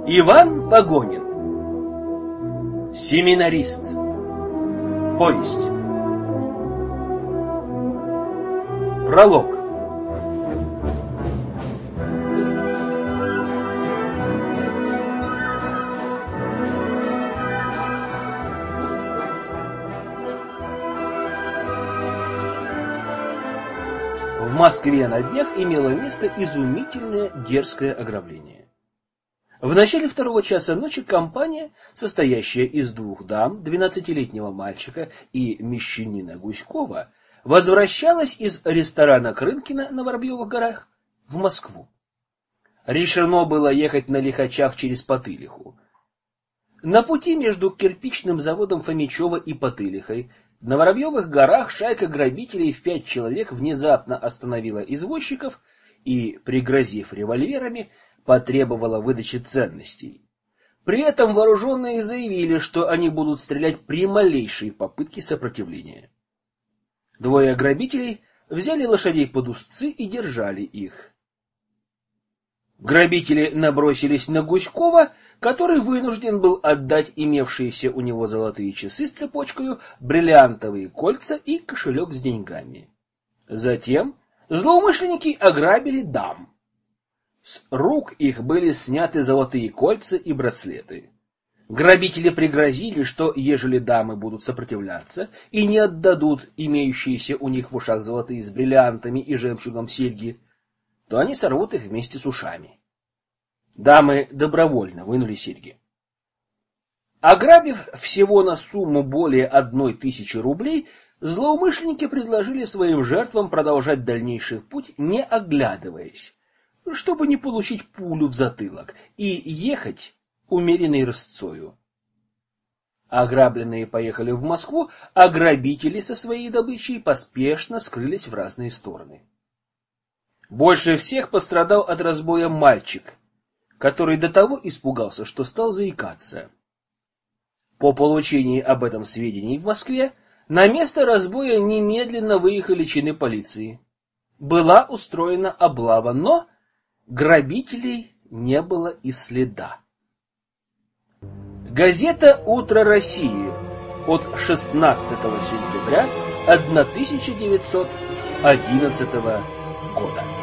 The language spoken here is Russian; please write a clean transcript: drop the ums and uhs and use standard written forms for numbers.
Иван Погонин. Семинарист. Повесть. Пролог. В Москве на днях имело место изумительное дерзкое ограбление. В начале 2 часа ночи компания, состоящая из 2 дам, 12-летнего мальчика и мещанина Гуськова, возвращалась из ресторана Крынкина на Воробьевых горах в Москву. Решено было ехать на лихачах через Потылиху. На пути между кирпичным заводом Фомичева и Потылихой на Воробьевых горах шайка грабителей в 5 человек внезапно остановила извозчиков и, пригрозив револьверами, потребовала выдачи ценностей. При этом вооруженные заявили, что они будут стрелять при малейшей попытке сопротивления. 2 грабителей взяли лошадей под узцы и держали их. Грабители набросились на Гуськова, который вынужден был отдать имевшиеся у него золотые часы с цепочкой, бриллиантовые кольца и кошелек с деньгами. Затем злоумышленники ограбили дам. С рук их были сняты золотые кольца и браслеты. Грабители пригрозили, что ежели дамы будут сопротивляться и не отдадут имеющиеся у них в ушах золотые с бриллиантами и жемчугом серьги, то они сорвут их вместе с ушами. Дамы добровольно вынули серьги. Ограбив всего на сумму более 1000 рублей, злоумышленники предложили своим жертвам продолжать дальнейший путь, не оглядываясь, чтобы не получить пулю в затылок, и ехать умеренной рысцою. Ограбленные поехали в Москву, а грабители со своей добычей поспешно скрылись в разные стороны. Больше всех пострадал от разбоя мальчик, который до того испугался, что стал заикаться. По получении об этом сведений в Москве на место разбоя немедленно выехали чины полиции. Была устроена облава, но грабителей не было и следа. Газета «Утро России» от 16 сентября 1911 года.